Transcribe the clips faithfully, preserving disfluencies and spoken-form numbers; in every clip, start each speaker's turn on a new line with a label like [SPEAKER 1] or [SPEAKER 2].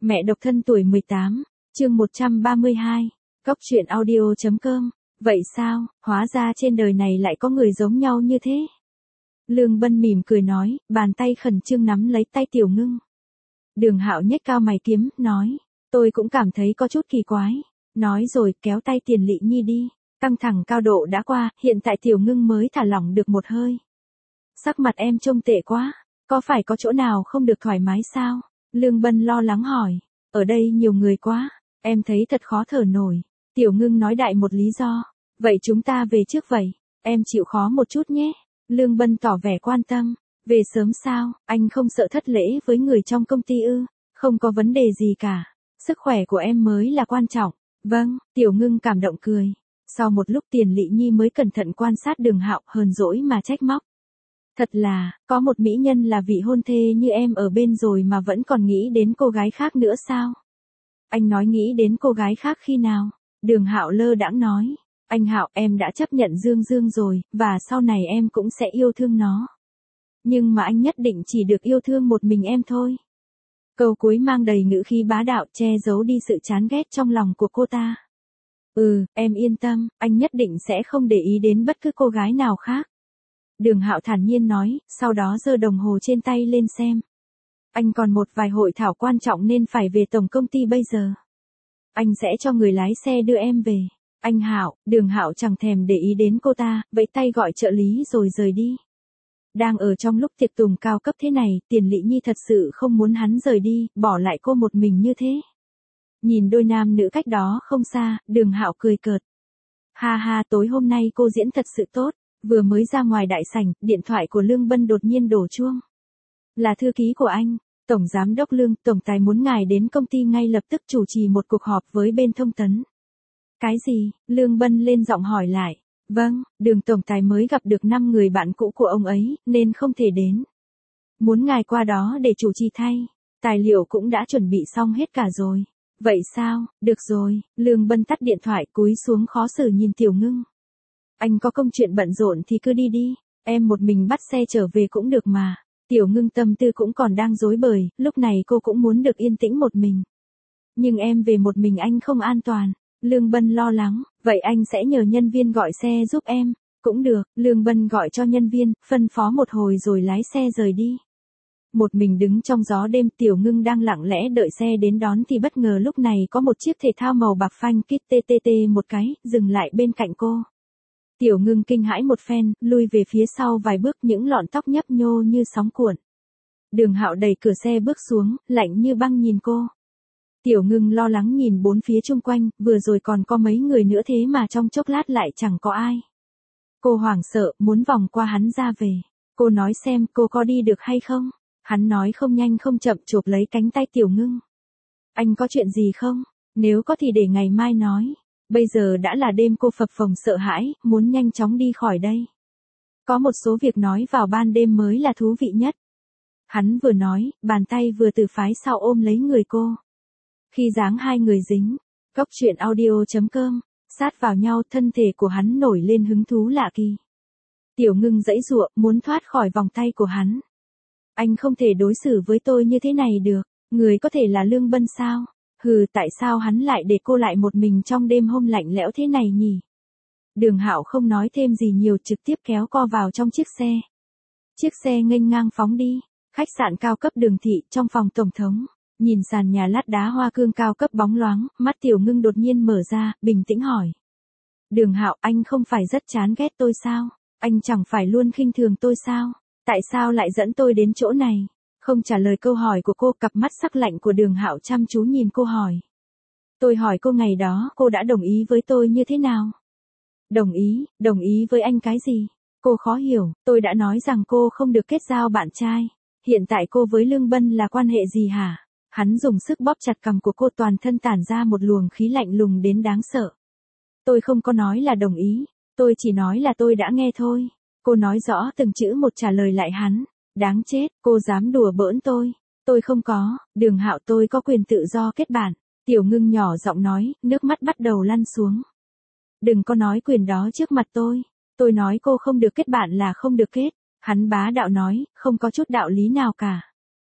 [SPEAKER 1] Mẹ độc thân tuổi mười tám, chương một trăm ba mươi hai, Cóc truyện audio chấm com. Vậy sao, hóa ra trên đời này lại có người giống nhau như thế? Lương Bân mỉm cười nói, bàn tay khẩn trương nắm lấy tay Tiểu Ngưng. Đường Hạo nhếch cao mày kiếm, nói, tôi cũng cảm thấy có chút kỳ quái. Nói rồi kéo tay Tiền Lệ Nhi đi, căng thẳng cao độ đã qua, hiện tại Tiểu Ngưng mới thả lỏng được một hơi. Sắc mặt em trông tệ quá, có phải có chỗ nào không được thoải mái sao? Lương Bân lo lắng hỏi, ở đây nhiều người quá, em thấy thật khó thở nổi. Tiểu Ngưng nói đại một lý do, vậy chúng ta về trước vậy, em chịu khó một chút nhé. Lương Bân tỏ vẻ quan tâm, về sớm sao, anh không sợ thất lễ với người trong công ty ư? Không có vấn đề gì cả, sức khỏe của em mới là quan trọng. Vâng, Tiểu Ngưng cảm động cười. Sau một lúc Tiền Lệ Nhi mới cẩn thận quan sát Đường Hạo, hờn dỗi mà trách móc. Thật là, có một mỹ nhân là vị hôn thê như em ở bên rồi mà vẫn còn nghĩ đến cô gái khác nữa sao? Anh nói nghĩ đến cô gái khác khi nào? Đường Hạo lơ đãng nói, anh Hạo, em đã chấp nhận Dương Dương rồi, và sau này em cũng sẽ yêu thương nó. Nhưng mà anh nhất định chỉ được yêu thương một mình em thôi. Câu cuối mang đầy ngữ khí bá đạo, che giấu đi sự chán ghét trong lòng của cô ta. Ừ, em yên tâm, anh nhất định sẽ không để ý đến bất cứ cô gái nào khác. Đường Hạo thản nhiên nói, sau đó giơ đồng hồ trên tay lên xem. Anh còn một vài hội thảo quan trọng nên phải về tổng công ty bây giờ. Anh sẽ cho người lái xe đưa em về. Anh Hạo, Đường Hạo chẳng thèm để ý đến cô ta, vẫy tay gọi trợ lý rồi rời đi. Đang ở trong lúc tiệc tùng cao cấp thế này, Tiền Lệ Nhi thật sự không muốn hắn rời đi, bỏ lại cô một mình như thế. Nhìn đôi nam nữ cách đó không xa, Đường Hạo cười cợt. Ha ha, tối hôm nay cô diễn thật sự tốt. Vừa mới ra ngoài đại sảnh, điện thoại của Lương Bân đột nhiên đổ chuông. Là thư ký của anh, Tổng Giám đốc Lương, Tổng Tài muốn ngài đến công ty ngay lập tức chủ trì một cuộc họp với bên thông tấn. Cái gì? Lương Bân lên giọng hỏi lại. Vâng, Đường Tổng Tài mới gặp được năm người bạn cũ của ông ấy, nên không thể đến. Muốn ngài qua đó để chủ trì thay. Tài liệu cũng đã chuẩn bị xong hết cả rồi. Vậy sao? Được rồi. Lương Bân tắt điện thoại, cúi xuống khó xử nhìn Tiểu Ngưng. Anh có công chuyện bận rộn thì cứ đi đi, em một mình bắt xe trở về cũng được mà. Tiểu Ngưng tâm tư cũng còn đang rối bời, lúc này cô cũng muốn được yên tĩnh một mình. Nhưng em về một mình anh không an toàn. Lương Bân lo lắng, vậy anh sẽ nhờ nhân viên gọi xe giúp em. Cũng được, Lương Bân gọi cho nhân viên, phân phó một hồi rồi lái xe rời đi. Một mình đứng trong gió đêm, Tiểu Ngưng đang lặng lẽ đợi xe đến đón thì bất ngờ lúc này có một chiếc thể thao màu bạc phanh kít tê tê tê một cái, dừng lại bên cạnh cô. Tiểu Ngưng kinh hãi một phen, lui về phía sau vài bước, những lọn tóc nhấp nhô như sóng cuộn. Đường Hạo đẩy cửa xe bước xuống, lạnh như băng nhìn cô. Tiểu Ngưng lo lắng nhìn bốn phía chung quanh, vừa rồi còn có mấy người nữa thế mà trong chốc lát lại chẳng có ai. Cô hoảng sợ, muốn vòng qua hắn ra về. Cô nói xem cô có đi được hay không? Hắn nói không nhanh không chậm chộp lấy cánh tay Tiểu Ngưng. Anh có chuyện gì không? Nếu có thì để ngày mai nói. Bây giờ đã là đêm, cô phập phồng sợ hãi, muốn nhanh chóng đi khỏi đây. Có một số việc nói vào ban đêm mới là thú vị nhất. Hắn vừa nói, bàn tay vừa từ phái sau ôm lấy người cô. Khi dáng hai người dính, Cóc truyện audio chấm com, sát vào nhau, thân thể của hắn nổi lên hứng thú lạ kỳ. Tiểu Ngưng giãy giụa, muốn thoát khỏi vòng tay của hắn. Anh không thể đối xử với tôi như thế này được, người có thể là Lương Bân sao? Hừ, tại sao hắn lại để cô lại một mình trong đêm hôm lạnh lẽo thế này nhỉ? Đường Hạo không nói thêm gì nhiều, trực tiếp kéo cô vào trong chiếc xe. Chiếc xe nghênh ngang phóng đi, khách sạn cao cấp Đường thị, trong phòng tổng thống. Nhìn sàn nhà lát đá hoa cương cao cấp bóng loáng, mắt Tiểu Ngưng đột nhiên mở ra, bình tĩnh hỏi. Đường Hạo, anh không phải rất chán ghét tôi sao? Anh chẳng phải luôn khinh thường tôi sao? Tại sao lại dẫn tôi đến chỗ này? Không trả lời câu hỏi của cô, cặp mắt sắc lạnh của Đường Hạo chăm chú nhìn cô hỏi. Tôi hỏi cô ngày đó cô đã đồng ý với tôi như thế nào? Đồng ý, đồng ý với anh cái gì? Cô khó hiểu, tôi đã nói rằng cô không được kết giao bạn trai. Hiện tại cô với Lương Bân là quan hệ gì hả? Hắn dùng sức bóp chặt cằm của cô, toàn thân tản ra một luồng khí lạnh lùng đến đáng sợ. Tôi không có nói là đồng ý, tôi chỉ nói là tôi đã nghe thôi. Cô nói rõ từng chữ một trả lời lại hắn. Đáng chết, cô dám đùa bỡn tôi. Tôi không có, Đường Hạo, tôi có quyền tự do kết bạn. Tiểu Ngưng nhỏ giọng nói, nước mắt bắt đầu lăn xuống. Đừng có nói quyền đó trước mặt tôi. Tôi nói cô không được kết bạn là không được kết. Hắn bá đạo nói, không có chút đạo lý nào cả.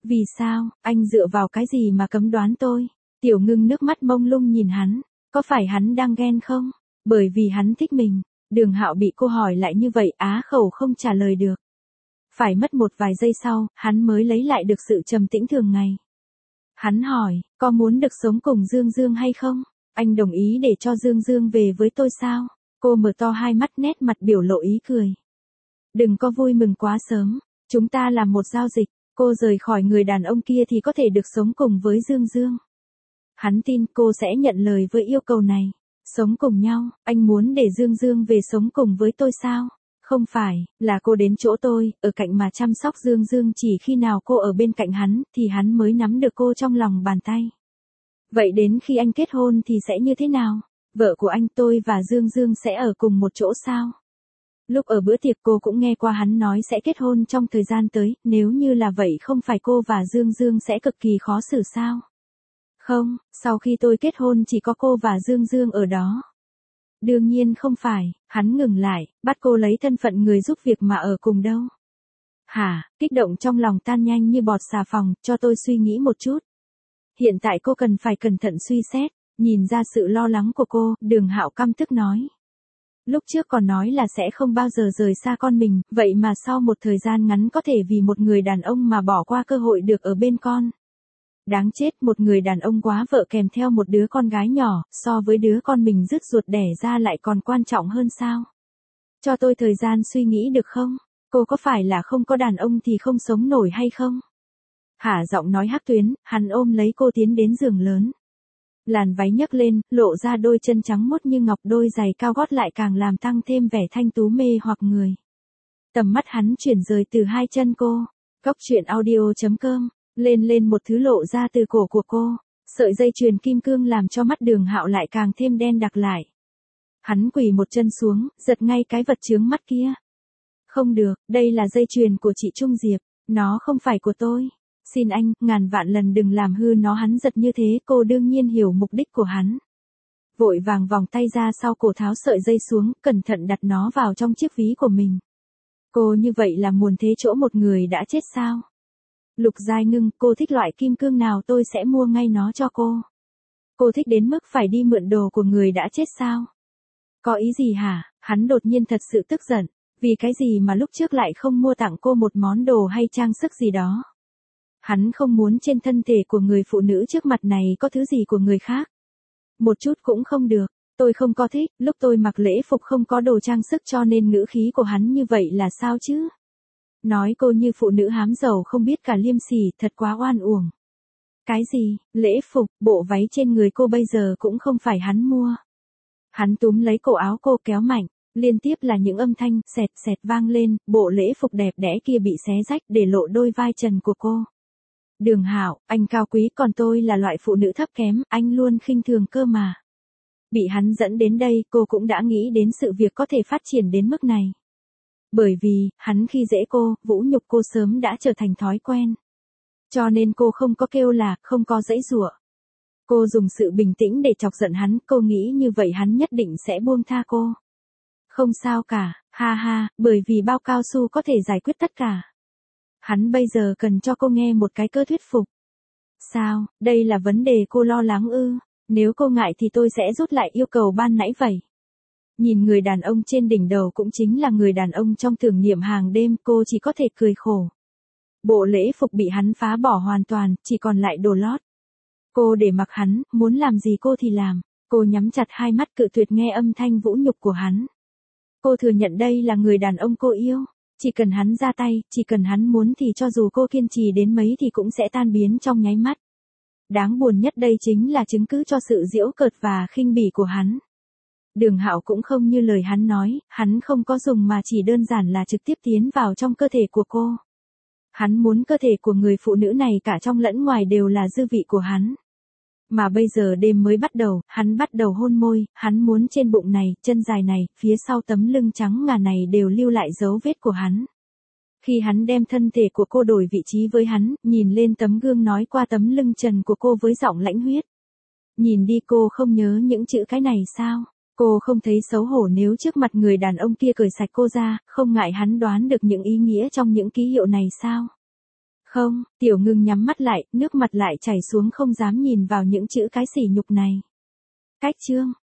[SPEAKER 1] Vì sao, anh dựa vào cái gì mà cấm đoán tôi? Tiểu Ngưng nước mắt mông lung nhìn hắn, có phải hắn đang ghen không? Bởi vì hắn thích mình. Đường Hạo bị cô hỏi lại như vậy á khẩu không trả lời được. Phải mất một vài giây sau, hắn mới lấy lại được sự trầm tĩnh thường ngày. Hắn hỏi, có muốn được sống cùng Dương Dương hay không? Anh đồng ý để cho Dương Dương về với tôi sao? Cô mở to hai mắt nét mặt biểu lộ ý cười. Đừng có vui mừng quá sớm, chúng ta làm một giao dịch, cô rời khỏi người đàn ông kia thì có thể được sống cùng với Dương Dương. Hắn tin cô sẽ nhận lời với yêu cầu này. Sống cùng nhau, anh muốn để Dương Dương về sống cùng với tôi sao? Không phải, là cô đến chỗ tôi, ở cạnh mà chăm sóc Dương Dương, chỉ khi nào cô ở bên cạnh hắn, thì hắn mới nắm được cô trong lòng bàn tay. Vậy đến khi anh kết hôn thì sẽ như thế nào? Vợ của anh, tôi và Dương Dương sẽ ở cùng một chỗ sao? Lúc ở bữa tiệc cô cũng nghe qua hắn nói sẽ kết hôn trong thời gian tới, nếu như là vậy không phải cô và Dương Dương sẽ cực kỳ khó xử sao? Không, sau khi tôi kết hôn chỉ có cô và Dương Dương ở đó. Đương nhiên không phải, hắn ngừng lại, bắt cô lấy thân phận người giúp việc mà ở cùng đâu. Hả, kích động trong lòng tan nhanh như bọt xà phòng, cho tôi suy nghĩ một chút. Hiện tại cô cần phải cẩn thận suy xét, nhìn ra sự lo lắng của cô, Đường Hạo căm tức nói. Lúc trước còn nói là sẽ không bao giờ rời xa con mình, vậy mà sau một thời gian ngắn có thể vì một người đàn ông mà bỏ qua cơ hội được ở bên con. Đáng chết, một người đàn ông quá vợ kèm theo một đứa con gái nhỏ, so với đứa con mình rứt ruột đẻ ra lại còn quan trọng hơn sao? Cho tôi thời gian suy nghĩ được không? Cô có phải là không có đàn ông thì không sống nổi hay không? Hả, giọng nói hắc tuyến, hắn ôm lấy cô tiến đến giường lớn. Làn váy nhấc lên, lộ ra đôi chân trắng muốt như ngọc, đôi giày cao gót lại càng làm tăng thêm vẻ thanh tú mê hoặc người. Tầm mắt hắn chuyển rời từ hai chân cô. Cóc truyện audio chấm com. Lên lên một thứ lộ ra từ cổ của cô. Sợi dây chuyền kim cương làm cho mắt Đường Hạo lại càng thêm đen đặc lại. Hắn quỳ một chân xuống, giật ngay cái vật chướng mắt kia. Không được, đây là dây chuyền của chị Trung Diệp, nó không phải của tôi. Xin anh, ngàn vạn lần đừng làm hư nó. Hắn giật như thế, cô đương nhiên hiểu mục đích của hắn. Vội vàng vòng tay ra sau cổ tháo sợi dây xuống, cẩn thận đặt nó vào trong chiếc ví của mình. Cô như vậy là muốn thế chỗ một người đã chết sao? Lục Giai Ngưng, cô thích loại kim cương nào tôi sẽ mua ngay nó cho cô. Cô thích đến mức phải đi mượn đồ của người đã chết sao? Có ý gì hả? Hắn đột nhiên thật sự tức giận. Vì cái gì mà lúc trước lại không mua tặng cô một món đồ hay trang sức gì đó? Hắn không muốn trên thân thể của người phụ nữ trước mặt này có thứ gì của người khác. Một chút cũng không được. Tôi không có thích, lúc tôi mặc lễ phục không có đồ trang sức cho nên ngữ khí của hắn như vậy là sao chứ? Nói cô như phụ nữ hám giàu không biết cả liêm sỉ, thật quá oan uổng. Cái gì, lễ phục, bộ váy trên người cô bây giờ cũng không phải hắn mua. Hắn túm lấy cổ áo cô kéo mạnh, liên tiếp là những âm thanh, xẹt xẹt vang lên, bộ lễ phục đẹp đẽ kia bị xé rách để lộ đôi vai trần của cô. Đường Hạo, anh cao quý còn tôi là loại phụ nữ thấp kém, anh luôn khinh thường cơ mà. Bị hắn dẫn đến đây, cô cũng đã nghĩ đến sự việc có thể phát triển đến mức này. Bởi vì, hắn khi dễ cô, vũ nhục cô sớm đã trở thành thói quen. Cho nên cô không có kêu là, không có giãy giụa. Cô dùng sự bình tĩnh để chọc giận hắn, cô nghĩ như vậy hắn nhất định sẽ buông tha cô. Không sao cả, ha ha, bởi vì bao cao su có thể giải quyết tất cả. Hắn bây giờ cần cho cô nghe một cái cơ thuyết phục. Sao, đây là vấn đề cô lo lắng ư? Nếu cô ngại thì tôi sẽ rút lại yêu cầu ban nãy vậy. Nhìn người đàn ông trên đỉnh đầu cũng chính là người đàn ông trong tưởng niệm hàng đêm, cô chỉ có thể cười khổ. Bộ lễ phục bị hắn phá bỏ hoàn toàn, chỉ còn lại đồ lót. Cô để mặc hắn, muốn làm gì cô thì làm. Cô nhắm chặt hai mắt cự tuyệt nghe âm thanh vũ nhục của hắn. Cô thừa nhận đây là người đàn ông cô yêu. Chỉ cần hắn ra tay, chỉ cần hắn muốn thì cho dù cô kiên trì đến mấy thì cũng sẽ tan biến trong nháy mắt. Đáng buồn nhất đây chính là chứng cứ cho sự giễu cợt và khinh bỉ của hắn. Đường Hạo cũng không như lời hắn nói, hắn không có dùng mà chỉ đơn giản là trực tiếp tiến vào trong cơ thể của cô. Hắn muốn cơ thể của người phụ nữ này cả trong lẫn ngoài đều là dư vị của hắn. Mà bây giờ đêm mới bắt đầu, hắn bắt đầu hôn môi, hắn muốn trên bụng này, chân dài này, phía sau tấm lưng trắng ngà này đều lưu lại dấu vết của hắn. Khi hắn đem thân thể của cô đổi vị trí với hắn, nhìn lên tấm gương nói qua tấm lưng trần của cô với giọng lãnh huyết. Nhìn đi, cô không nhớ những chữ cái này sao? Cô không thấy xấu hổ nếu trước mặt người đàn ông kia cởi sạch cô ra, không ngại hắn đoán được những ý nghĩa trong những ký hiệu này sao? Không, Tiểu Ngưng nhắm mắt lại, nước mặt lại chảy xuống không dám nhìn vào những chữ cái sỉ nhục này. Cách chương